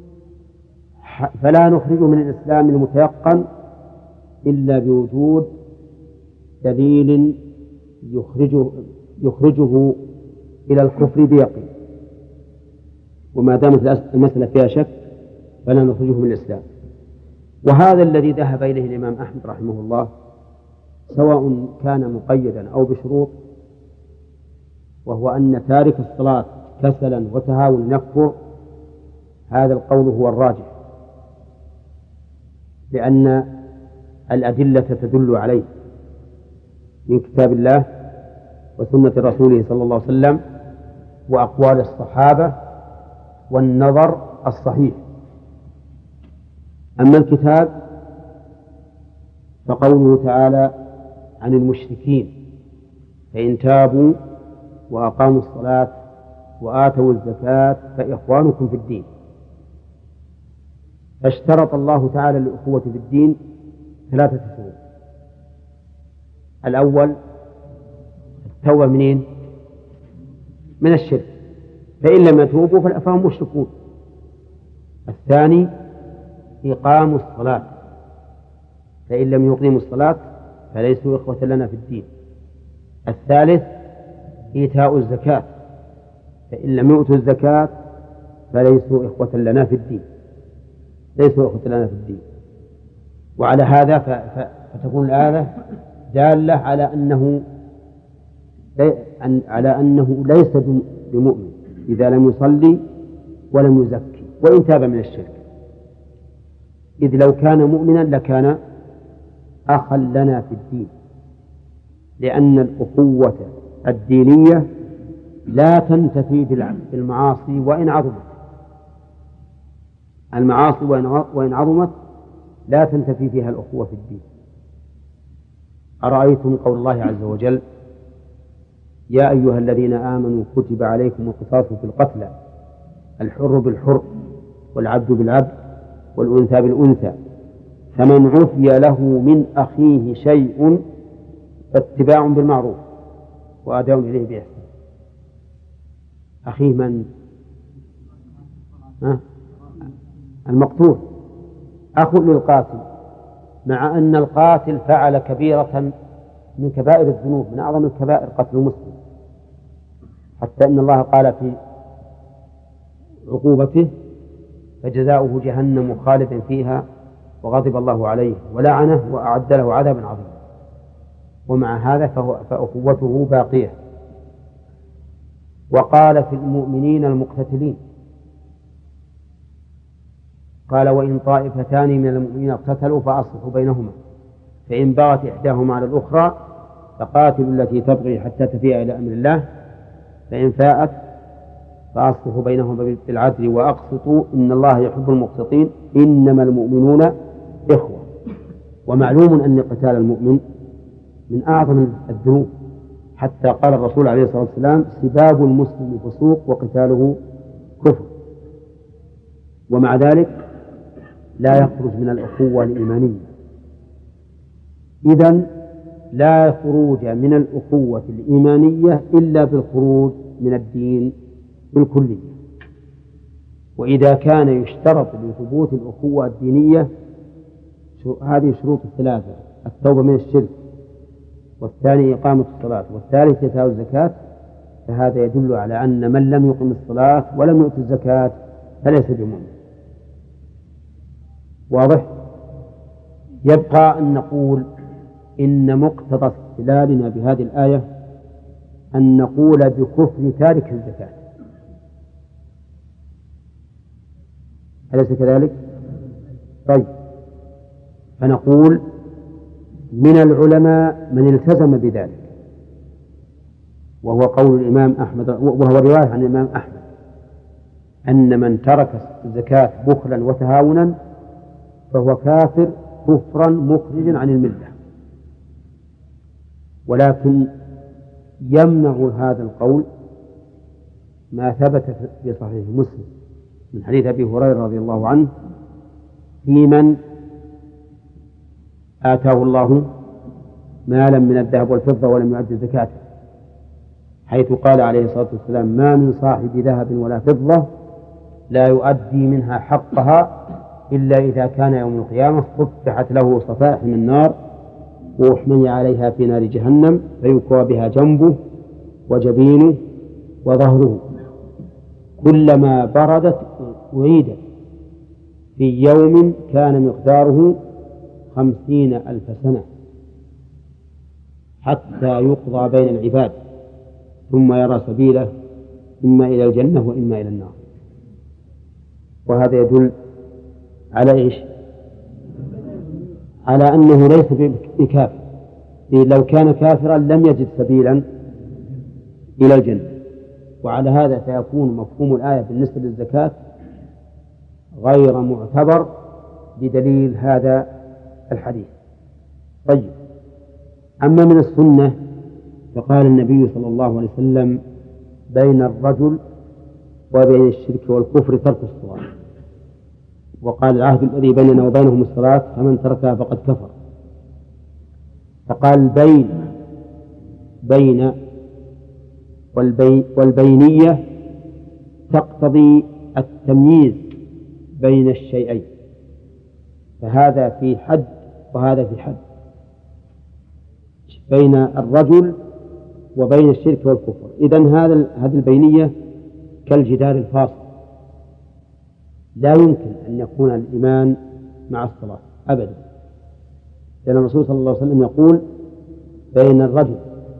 فلا نخرجه من الإسلام المتيقن إلا بوجود دليل يخرجه, يخرجه إلى الكفر بيقين. وما دامت المسألة فيها شك فلا نخرجه من الإسلام. وهذا الذي ذهب إليه الإمام أحمد رحمه الله، سواء كان مقيدا أو بشروط، وهو أن تارك الصلاة كسلا وتهاون يكفر، هذا القول هو الراجح، لأن الأدلة تدل عليه من كتاب الله وسنة رسوله صلى الله عليه وسلم وأقوال الصحابة والنظر الصحيح. أما الكتاب فقوله تعالى عن المشركين فإن تابوا وأقاموا الصلاة وآتوا الزكاة فإخوانكم في الدين. فاشترط الله تعالى الأخوة في الدين ثلاثة شروط. الأول التوبة منين؟ من الشرك، فإن لم يتوبوا فهم مشركون. الثاني إقام الصلاة، فإن لم يقيموا الصلاة فليسوا إخوة لنا في الدين. الثالث إيتاء الزكاة، فإن لم يؤتوا الزكاة فليسوا إخوة لنا في الدين، ليسوا إخوة لنا في الدين. وعلى هذا فتكون الآية دالة على أنه على أنه ليس بمؤمن إذا لم يصلي ولم يزكي وإن تاب من الشرك، إذ لو كان مؤمنا لكان أخا لنا في الدين، لأن الأخوة الدينية لا تنتفي بالمعاصي وإن عظمت. المعاصي وإن عظمت لا تنتفي فيها الأخوة في الدين. أرأيتم قول الله عز وجل يا أيها الذين آمنوا كتب عليكم القصاص في القتلى الحر بالحر والعبد بالعبد والأنثى بالأنثى فمن عفي له من أخيه شيء فاتباع بالمعروف وأداء إليه بإحسان. أخيه من؟ ها؟ المقتول أخ للقاتل، مع أن القاتل فعل كبيرة من كبائر الذنوب، من أعظم الكبائر قتل المسلم، حتى إن الله قال في عقوبته فجزاؤه جهنم خالدا فيها وغضب الله عليه ولعنه وأعد له عذابا عظيما. ومع هذا فهو فأخوته باقية وقال في المؤمنين المقتتلين، قال وإن طائفتان من المؤمنين اقتتلوا فأصلحوا بينهما فإن بغت إحداهما على الأخرى فقاتلوا التي تبغي حتى تفيء إلى أمر الله فإن فاءت فأصلحوا بينهما بالعدل وأقسطوا إن الله يحب المقسطين إنما المؤمنون إخوة. ومعلوم أن قتال المؤمن من أعظم الذنوب، حتى قال الرسول عليه الصلاة والسلام سباب المسلم فسوق وقتاله كفر، ومع ذلك لا يخرج من الأخوة الإيمانية. إذن لا خروج من الأخوة الإيمانية إلا بالخروج من الدين بالكلية. وإذا كان يشترط لثبوت الأخوة الدينية هذه الشروط الثلاثة: التوبة من الشرك، والثاني إقامة الصلاة، والثالث إيتاء الزكاة، فهذا يدل على أن من لم يقم الصلاة ولم يؤت الزكاة فليس بمؤمن. واضح؟ يبقى أن نقول إن مقتضى استدلالنا بهذه الآية أن نقول بكفر تارك الزكاة، أليس كذلك؟ طيب، فنقول من العلماء من التزم بذلك، وهو قول الإمام أحمد، وهو رواية عن الإمام أحمد أن من ترك الزكاة بخلا وتهاونا فهو كافر كفرا مخرجا عن الملة. ولكن يمنع هذا القول ما ثبت في صحيح مسلم من حديث أبي هريرة رضي الله عنه في من آتاه الله مالا من الذهب والفضة ولم يؤد زكاته، حيث قال عليه الصلاة والسلام ما من صاحب ذهب ولا فضة لا يؤدي منها حقها إلا إذا كان يوم القيامة فتحت له صفائح من نار وأحمي عليها في نار جهنم فيكوى بها جنبه وجبينه وظهره كلما بردت أعيدت في يوم كان مقداره خمسين ألف سنة حتى يقضى بين العباد ثم يرى سبيله إما إلى الجنة وإما إلى النار. وهذا يدل على إيش؟ على أنه ليس بكافر، لو كان كافرا لم يجد سبيلا إلى الجنة. وعلى هذا فيكون مفهوم الآية بالنسبة للزكاة غير معتبر بدليل هذا الحديث. طيب، أما من السنة فقال النبي صلى الله عليه وسلم بين الرجل وبين الشرك والكفر ترك الصلاة، وقال العهد الذي بيننا وبينهم الصلاة فمن تركها فقد كفر. فقال بين بين والبي والبينية تقتضي التمييز بين الشيئين، فهذا في حد وهذا في حد، بين الرجل وبين الشرك والكفر. إذن هذا هذه البينية كالجدار الفاصل، لا يمكن أن يكون الإيمان مع الصلاة أبدا، لأن الرسول صلى الله عليه وسلم يقول بين الرجل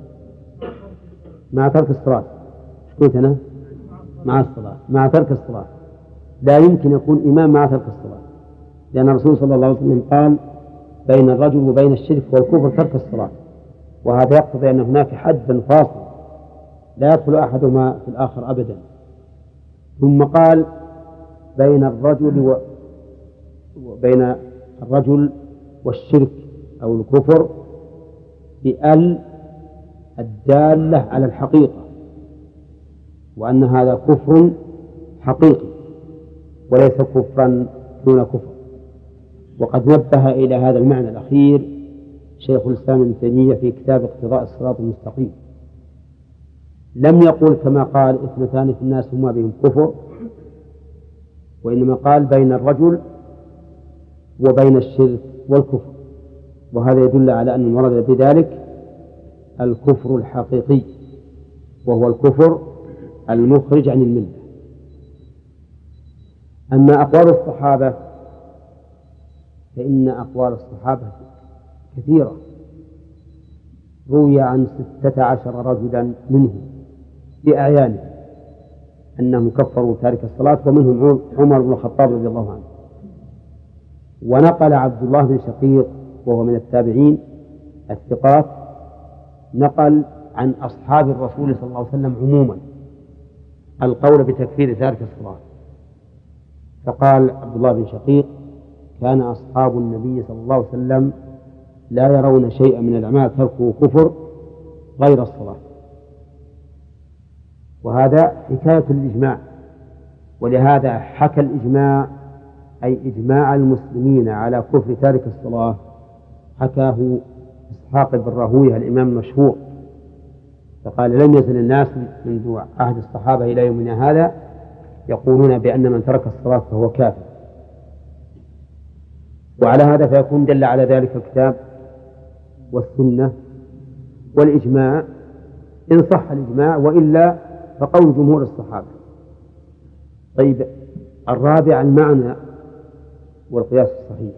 مع ترك الصلاة، قلت أنا مع الصلاة مع ترك الصلاة، لا يمكن يكون إيمان مع ترك الصلاة، لأن الرسول صلى الله عليه وسلم قال بين الرجل وبين الشرك والكفر ترك الصلاة، وهذا يقتضي أن هناك حدا فاصل لا يدخل أحدهما في الآخر أبدا. ثم قال بين الرجل وبين الرجل والشرك أو الكفر بأل الدالة على الحقيقة، وأن هذا كفر حقيقي وليس كفرا دون كفر. وقد نبه إلى هذا المعنى الأخير شيخ الإسلام ابن تيمية في كتاب اقتضاء الصراط المستقيم، لم يقل كما قال اثنتان في الناس هما بهم كفر، وإنما قال بين الرجل وبين الشرك والكفر، وهذا يدل على أن المراد بذلك الكفر الحقيقي، وهو الكفر المخرج عن الملة. أما أقوال الصحابة فإن أقوال الصحابة كثيرة، روي عن ستة عشر رجلا منهم بأعيانه أنهم كفروا تارك الصلاة، ومنهم عمر بن الخطاب رضي الله عنه. ونقل عبد الله بن شقيق وهو من التابعين الثقات، نقل عن أصحاب الرسول صلى الله عليه وسلم عموما القول بتكفير تارك الصلاة، فقال عبد الله بن شقيق: كان أصحاب النبي صلى الله عليه وسلم لا يرون شيئا من الأعمال تركه كفر غير الصلاة. وهذا حكاية الإجماع، ولهذا حكى الإجماع أي إجماع المسلمين على كفر تارك الصلاة حكاه إسحاق بن راهويه الإمام المشهور، فقال: لم يزل الناس منذ عهد الصحابة إلى يومنا هذا يقولون بأن من ترك الصلاة فهو كافر. وعلى هذا فيكون دل على ذلك الكتاب والسنة والإجماع إن صح الإجماع، وإلا فقول جمهور الصحابة. طيب، الرابع المعنى والقياس الصحيح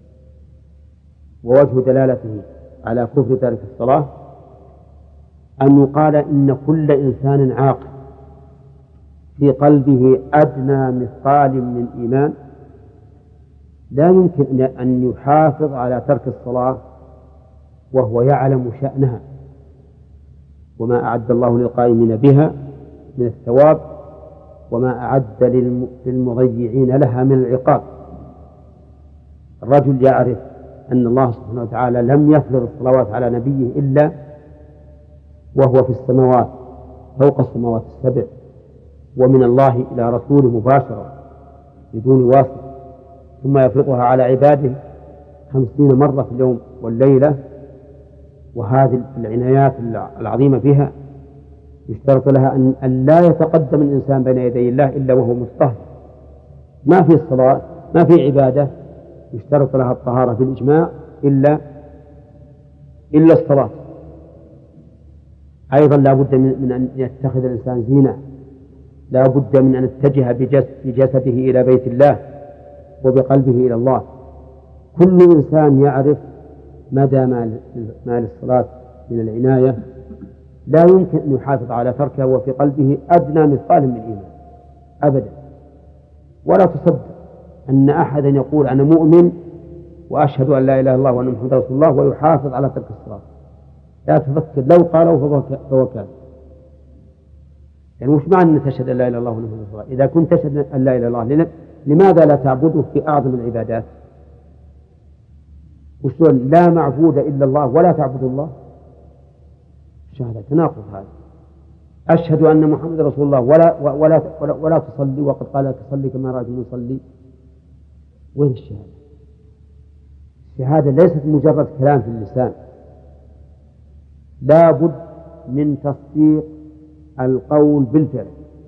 ووجه دلالته على كفر تارك الصلاة أن يقال إن كل إنسان عاقل في قلبه أدنى مثقال من إيمان لا يمكن أن يحافظ على ترك الصلاة وهو يعلم شأنها وما أعد الله للقائمين بها من الثواب وما أعد للمضيعين لها من العقاب. الرجل يعرف أن الله سبحانه وتعالى لم يفرض الصلوات على نبيه إلا وهو في السماوات فوق السماوات السبع، ومن الله إلى رسوله مباشرة بدون واسطة، ثم يفرضها على عباده خمسين مرة في اليوم والليلة. وهذه العنايات العظيمة بها يشترط لها أن لا يتقدم الإنسان بين يدي الله إلا وهو مطهر. ما في الصلاة، ما في عبادة يشترط لها الطهارة بالإجماع إلا إلا الصلاة. أيضا لا بد من أن يتخذ الإنسان زينة، لا بد من أن يتجه بجسده إلى بيت الله وبقلبه إلى الله. كل إنسان يعرف مدى ما للصلاة من العناية لا يمكن أن يحافظ على تركها وفي قلبه أدنى مثقال من الإيمان أبدا. ولا تصدق أن أحدا يقول أنا مؤمن وأشهد أن لا إله إلا الله وأن محمد رسول الله ويحافظ على ترك الصلاة. لا تفكر، لو قالوا فهو كاذب. يعني وش معنى أن تشهد أن لا إله إلا الله وأن محمد رسول الله؟ إذا كنت تشهد أن لا إله إلا الله لماذا لا تعبده في أعظم العبادات؟ وشلون لا معبود إلا الله ولا تعبد الله؟ شهادة تناقض هذا. أشهد أن محمد رسول الله ولا ولا ولا, ولا تصلي، وقد قال تصلي كما رأيتم نصلي. وين الشهادة؟ الشهادة ليست مجرد كلام في اللسان، لا بد من تصديق القول بالفعل.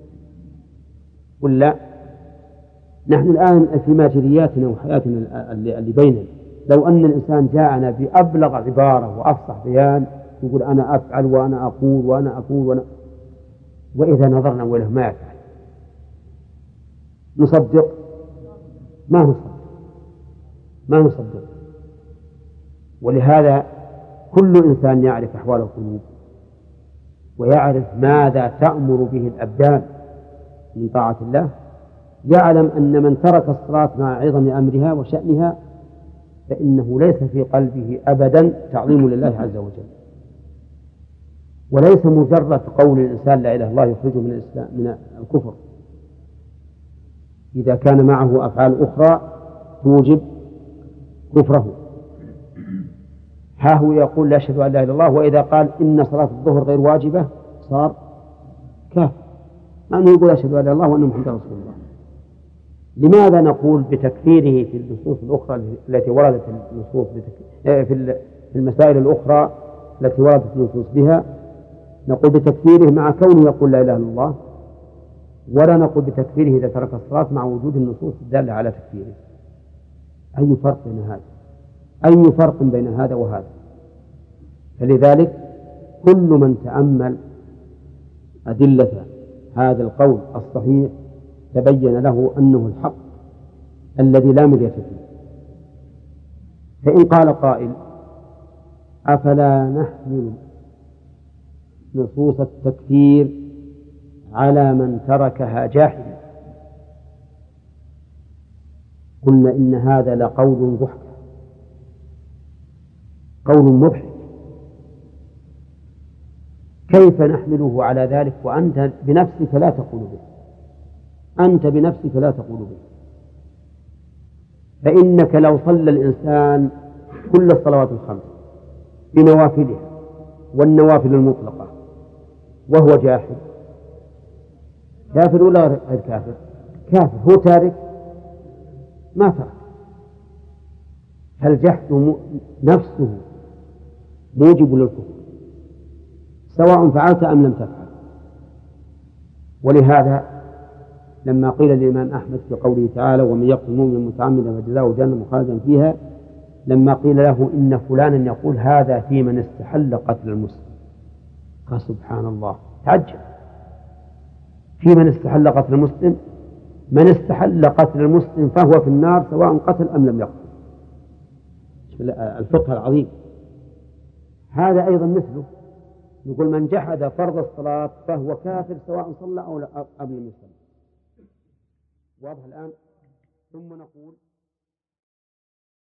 ولا نحن الآن في ماجرياتنا وحياتنا اللي بيننا، لو أن الإنسان جاءنا بأبلغ عبارة وأفصح بيان يقول أنا أفعل وأنا أقول وأنا أقول وأنا، وإذا نظرنا وله ما يفعل نصدق؟ ما نصدق ما نصدق ولهذا كل إنسان يعرف أحوال القلوب ويعرف ماذا تأمر به الأبدان من طاعة الله، يعلم أن من ترك الصلاة مع عظم أمرها وشأنها فإنه ليس في قلبه أبدا تعظيم لله عز وجل. وليس مجرد قول الإنسان لا إله إلا الله يخرجه من الإسلام من الكفر، إذا كان معه أفعال أخرى توجب كفره. ها هو يقول لا أشهد أن لا إله إلا الله، وإذا قال إن صلاة الظهر غير واجبة صار كافر، مع أنه يقول أشهد أن لا إله إلا الله وأن محمدا رسول الله. لماذا نقول بتكفيره في النصوص الأخرى التي وردت النصوص في المسائل الأخرى التي وردت النصوص بها نقول بتكفيره مع كونه يقول لا إله إلا الله، ولا نقول بتكفيره إذا ترك الصلاة مع وجود النصوص الدالة على تكفيره؟ أي فرق بين هذا؟ أي فرق بين هذا وهذا؟ فلذلك كل من تأمل أدلة هذا القول الصحيح تبين له أنه الحق الذي لا مرية فيه. فإن قال قائل أفلا نحمل نصوص التكفير على من تركها جاحدا. قلنا إن هذا لقول ضحك، قول مضحك، كيف نحمله على ذلك وأنت بنفسك لا تقول به، أنت بنفسك لا تقول به. فإنك لو صلى الإنسان كل الصلوات الخمس بنوافلها والنوافل المطلقة وهو جاحد، كافر ولا غير كافر؟ كافر. هو تارك؟ ما ترك. فالجحد نفسه موجب للكفر سواء فعلت أم لم تفعل. ولهذا لما قيل للإمام أحمد في قوله تعالى ومن يقتل مؤمنا متعمدا فجزاؤه جهنم خالدا فيها، لما قيل له إن فلانا يقول هذا في من استحل قتل المسلم، قال سبحان الله، تعجب، في من استحل قتل المسلم؟ من استحل قتل المسلم فهو في النار سواء قتل أم لم يقتل. الفقه العظيم. هذا أيضا مثله، نقول من جحد فرض الصلاة فهو كافر سواء صلى أو لم يصلي. واضح الآن؟ ثم نقول